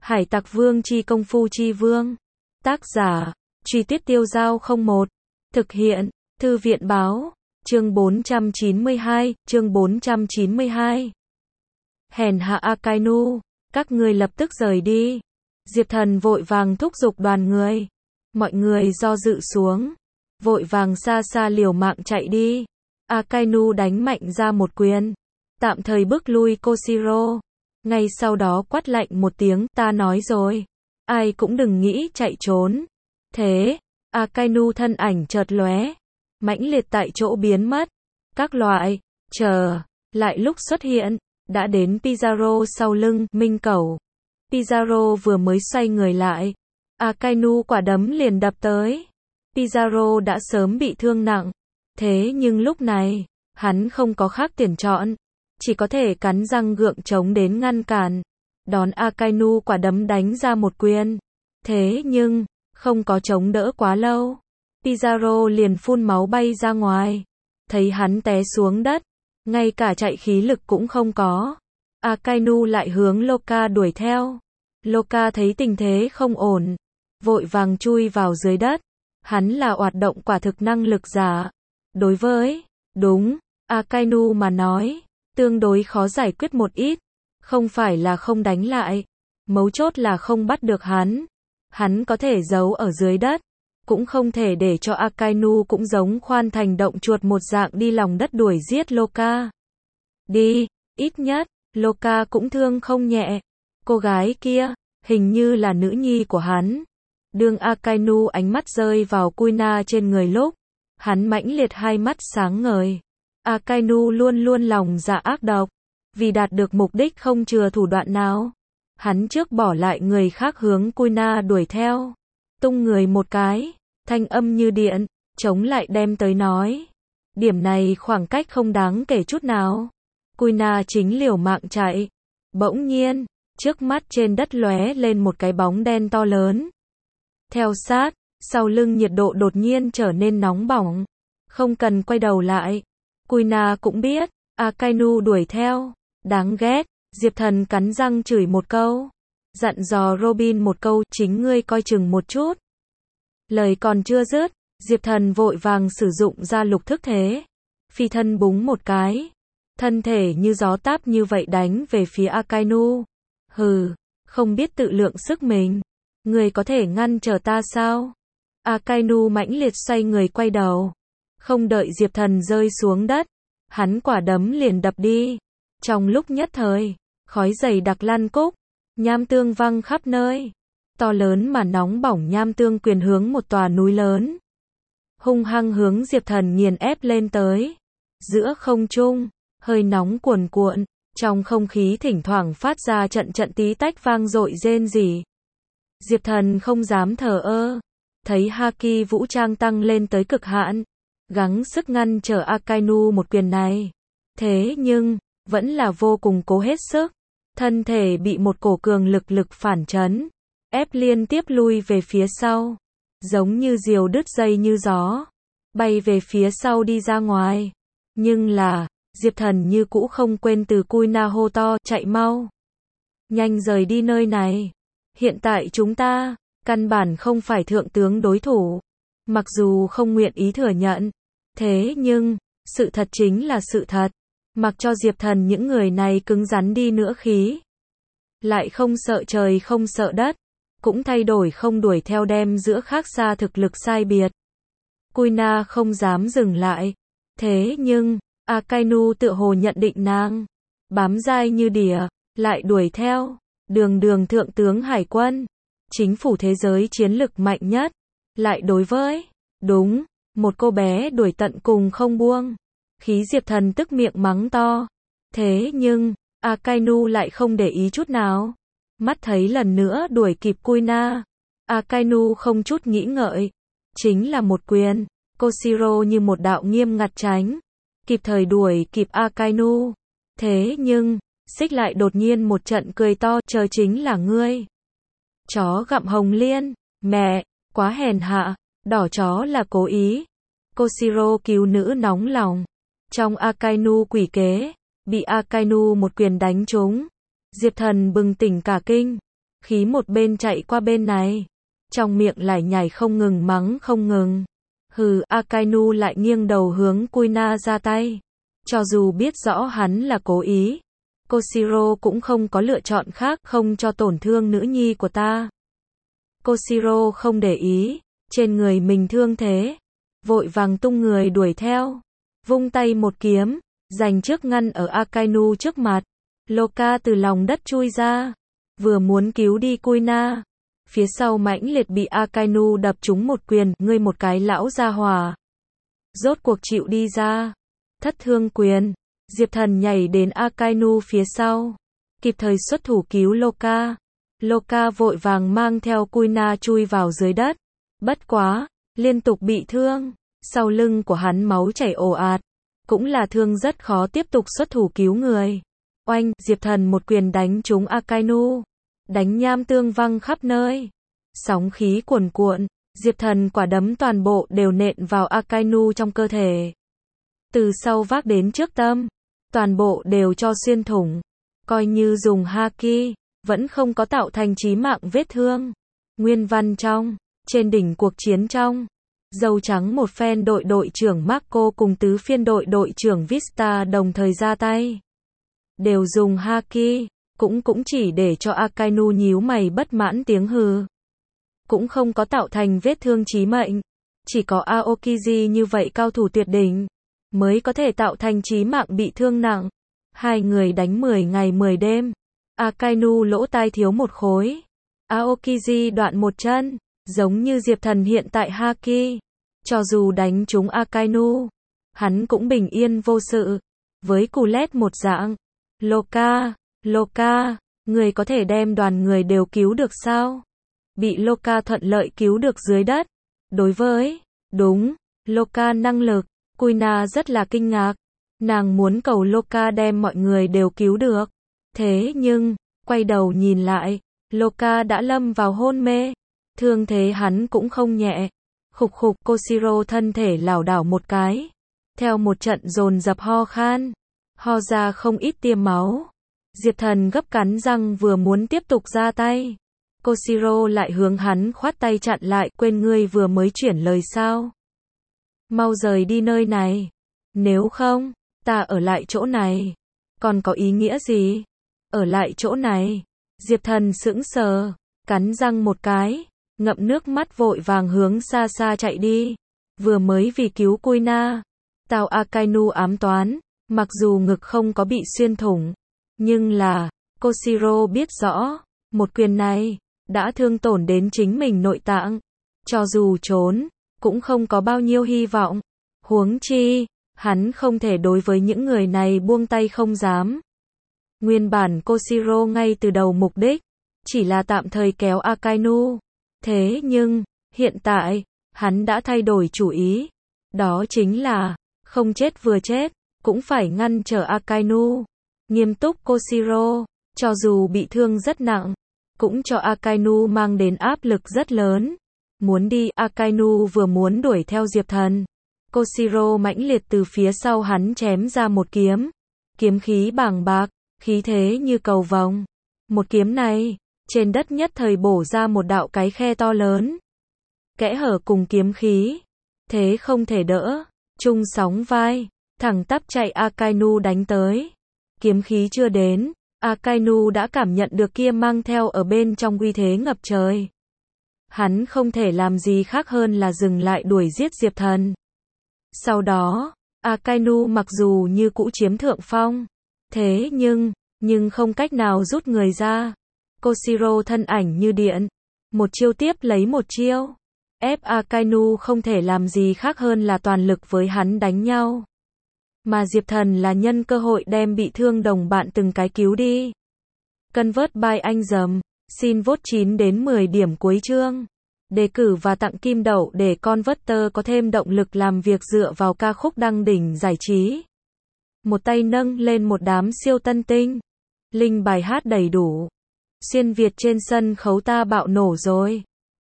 Hải Tặc Vương chi công phu chi vương. Tác giả, Truy Tuyết Tiêu Dao 01. Thực hiện, Thư viện báo. Chương 492, chương 492. Hèn hạ Akainu, các ngươi lập tức rời đi. Diệp Thần vội vàng thúc giục đoàn người. Mọi người do dự xuống, vội vàng xa xa liều mạng chạy đi. Akainu đánh mạnh ra một quyền, tạm thời bước lui Koshiro. Ngay sau đó quát lạnh một tiếng, ta nói rồi, ai cũng đừng nghĩ chạy trốn. Thế, Akainu thân ảnh chợt lóe, mãnh liệt tại chỗ biến mất. Các loại, chờ, lại lúc xuất hiện, đã đến Pizarro sau lưng, Minh Cẩu. Pizarro vừa mới xoay người lại, Akainu quả đấm liền đập tới. Pizarro đã sớm bị thương nặng, thế nhưng lúc này, hắn không có khác tiền chọn, chỉ có thể cắn răng gượng chống đến ngăn cản, đón Akainu quả đấm đánh ra một quyền. Thế nhưng, không có chống đỡ quá lâu, Pizarro liền phun máu bay ra ngoài. Thấy hắn té xuống đất, ngay cả chạy khí lực cũng không có. Akainu lại hướng Loka đuổi theo. Loka thấy tình thế không ổn, vội vàng chui vào dưới đất. Hắn là hoạt động quả thực năng lực giả. Đối với, đúng, Akainu mà nói, tương đối khó giải quyết một ít. Không phải là không đánh lại, mấu chốt là không bắt được hắn. Hắn có thể giấu ở dưới đất, cũng không thể để cho Akainu cũng giống khoan thành động chuột một dạng đi lòng đất đuổi giết Loka. Đi, ít nhất, Loka cũng thương không nhẹ. Cô gái kia, hình như là nữ nhi của hắn. Đương Akainu ánh mắt rơi vào Kuina trên người lúc, hắn mãnh liệt hai mắt sáng ngời. Akainu luôn luôn lòng dạ ác độc, vì đạt được mục đích không chừa thủ đoạn nào. Hắn trước bỏ lại người khác hướng Kuina đuổi theo, tung người một cái, thanh âm như điện, chống lại đem tới nói. Điểm này khoảng cách không đáng kể chút nào. Kuina chính liều mạng chạy. Bỗng nhiên, trước mắt trên đất lóe lên một cái bóng đen to lớn. Theo sát, sau lưng nhiệt độ đột nhiên trở nên nóng bỏng. Không cần quay đầu lại, Kuina cũng biết, Akainu đuổi theo. Đáng ghét, Diệp Thần cắn răng chửi một câu. Dặn dò Robin một câu, chính ngươi coi chừng một chút. Lời còn chưa dứt, Diệp Thần vội vàng sử dụng ra lục thức thế. Phi thân búng một cái. Thân thể như gió táp như vậy đánh về phía Akainu. Hừ, không biết tự lượng sức mình. Người có thể ngăn trở ta sao? Akainu mãnh liệt xoay người quay đầu. Không đợi Diệp Thần rơi xuống đất, hắn quả đấm liền đập đi. Trong lúc nhất thời, khói dày đặc lan cúc, nham tương văng khắp nơi. To lớn mà nóng bỏng nham tương quyền hướng một tòa núi lớn. Hung hăng hướng Diệp Thần nghiền ép lên tới. Giữa không trung, hơi nóng cuồn cuộn, trong không khí thỉnh thoảng phát ra trận trận tí tách vang dội rên rỉ. Diệp Thần không dám thờ ơ, thấy Haki vũ trang tăng lên tới cực hạn, gắng sức ngăn trở Akainu một quyền này. Thế nhưng, vẫn là vô cùng cố hết sức, thân thể bị một cổ cường lực phản chấn, ép liên tiếp lui về phía sau, giống như diều đứt dây như gió, bay về phía sau đi ra ngoài. Nhưng là, Diệp Thần như cũ không quên từ Kuina hô to, chạy mau, nhanh rời đi nơi này. Hiện tại chúng ta, căn bản không phải thượng tướng đối thủ. Mặc dù không nguyện ý thừa nhận, thế nhưng, sự thật chính là sự thật. Mặc cho Diệp Thần những người này cứng rắn đi nữa khí, lại không sợ trời không sợ đất, cũng thay đổi không đuổi theo đem giữa khác xa thực lực sai biệt. Kuina không dám dừng lại. Thế nhưng, Akainu tựa hồ nhận định nàng bám dai như đỉa, lại đuổi theo. Đường thượng tướng hải quân, chính phủ thế giới chiến lực mạnh nhất, lại đối với, đúng, một cô bé đuổi tận cùng không buông. Khí Diệp Thần tức miệng mắng to. Thế nhưng, Akainu lại không để ý chút nào. Mắt thấy lần nữa đuổi kịp Kuina, Akainu không chút nghĩ ngợi, chính là một quyền. Koshiro như một đạo nghiêm ngặt tránh, kịp thời đuổi kịp Akainu. Thế nhưng, xích lại đột nhiên một trận cười to, chờ chính là ngươi. Chó gặm hồng liên, mẹ, quá hèn hạ, đỏ chó là cố ý. Koshiro cứu nữ nóng lòng. Trong Akainu quỷ kế, bị Akainu một quyền đánh trúng. Diệp Thần bừng tỉnh cả kinh. khí một bên chạy qua bên này, trong miệng lại nhảy không ngừng mắng không ngừng. Hừ, Akainu lại nghiêng đầu hướng Kuina ra tay. Cho dù biết rõ hắn là cố ý, Koshiro cũng không có lựa chọn khác không cho tổn thương nữ nhi của ta. Koshiro không để ý, trên người mình thương thế, vội vàng tung người đuổi theo, vung tay một kiếm, giành trước ngăn ở Akainu trước mặt. Loka từ lòng đất chui ra, vừa muốn cứu đi Kuina, phía sau mãnh liệt bị Akainu đập trúng một quyền, ngươi một cái lão gia hỏa. Rốt cuộc chịu đi ra. Thất thương quyền, Diệp Thần nhảy đến Akainu phía sau, kịp thời xuất thủ cứu Loka. Loka vội vàng mang theo Kuina chui vào dưới đất, bất quá, liên tục bị thương, sau lưng của hắn máu chảy ồ ạt, cũng là thương rất khó tiếp tục xuất thủ cứu người. Oanh, Diệp Thần một quyền đánh trúng Akainu, đánh nham tương văng khắp nơi, sóng khí cuồn cuộn, Diệp Thần quả đấm toàn bộ đều nện vào Akainu trong cơ thể. Từ sau vác đến trước tâm, toàn bộ đều cho xuyên thủng, coi như dùng haki, vẫn không có tạo thành chí mạng vết thương. Nguyên văn trong, trên đỉnh cuộc chiến trong, dâu trắng một phen đội trưởng Marco cùng tứ phiên đội trưởng Vista đồng thời ra tay. Đều dùng haki, cũng chỉ để cho Akainu nhíu mày bất mãn tiếng hừ. Cũng không có tạo thành vết thương chí mệnh, chỉ có Aokiji như vậy cao thủ tuyệt đỉnh, mới có thể tạo thành chí mạng bị thương nặng. Hai người đánh 10 ngày 10 đêm, Akainu lỗ tai thiếu một khối, Aokiji đoạn một chân, giống như Diệp Thần hiện tại haki. Cho dù đánh trúng Akainu, hắn cũng bình yên vô sự, với Culet một dạng. Loka, người có thể đem đoàn người đều cứu được sao? Bị Loka thuận lợi cứu được dưới đất. Đối với, đúng, Loka năng lực, Kuina rất là kinh ngạc. Nàng muốn cầu Loka đem mọi người đều cứu được. Thế nhưng, quay đầu nhìn lại, Loka đã lâm vào hôn mê. Thương thế hắn cũng không nhẹ. Khục khục, Koshiro thân thể lảo đảo một cái. Theo một trận dồn dập ho khan, ho ra không ít tiêm máu. Diệp Thần gấp cắn răng vừa muốn tiếp tục ra tay. Koshiro lại hướng hắn khoát tay chặn lại, quên ngươi vừa mới chuyển lời sao? Mau rời đi nơi này. Nếu không, ta ở lại chỗ này. Còn có ý nghĩa gì? Ở lại chỗ này. Diệp Thần sững sờ, cắn răng một cái, ngậm nước mắt vội vàng hướng xa xa chạy đi. Vừa mới vì cứu Kuina, tao Akainu ám toán, mặc dù ngực không có bị xuyên thủng, nhưng là, Koshiro biết rõ, một quyền này, đã thương tổn đến chính mình nội tạng. Cho dù trốn, cũng không có bao nhiêu hy vọng. Huống chi, hắn không thể đối với những người này buông tay không dám. Nguyên bản Koshiro ngay từ đầu mục đích, chỉ là tạm thời kéo Akainu. Thế nhưng, hiện tại, hắn đã thay đổi chủ ý. Đó chính là, không chết vừa chết, cũng phải ngăn trở Akainu. Nghiêm túc Koshiro, cho dù bị thương rất nặng, cũng cho Akainu mang đến áp lực rất lớn. Muốn đi, Akainu vừa muốn đuổi theo Diệp Thần. Koshiro mãnh liệt từ phía sau hắn chém ra một kiếm. Kiếm khí bàng bạc, khí thế như cầu vồng. Một kiếm này, trên đất nhất thời bổ ra một đạo cái khe to lớn. Kẽ hở cùng kiếm khí, thế không thể đỡ, chung sóng vai, thẳng tắp chạy Akainu đánh tới. Kiếm khí chưa đến, Akainu đã cảm nhận được kia mang theo ở bên trong uy thế ngập trời. Hắn không thể làm gì khác hơn là dừng lại đuổi giết Diệp Thần. Sau đó, Akainu mặc dù như cũ chiếm thượng phong, thế nhưng không cách nào rút người ra. Koshiro thân ảnh như điện, một chiêu tiếp lấy một chiêu, ép Akainu không thể làm gì khác hơn là toàn lực với hắn đánh nhau. Mà Diệp Thần là nhân cơ hội đem bị thương đồng bạn từng cái cứu đi. Convert by anh dầm, xin vote 9 đến 10 điểm cuối chương. Đề cử và tặng kim đậu để Converter có thêm động lực làm việc dựa vào ca khúc đăng đỉnh giải trí. Một tay nâng lên một đám siêu tân tinh. Link bài hát đầy đủ. Xuyên Việt trên sân khấu ta bạo nổ rồi.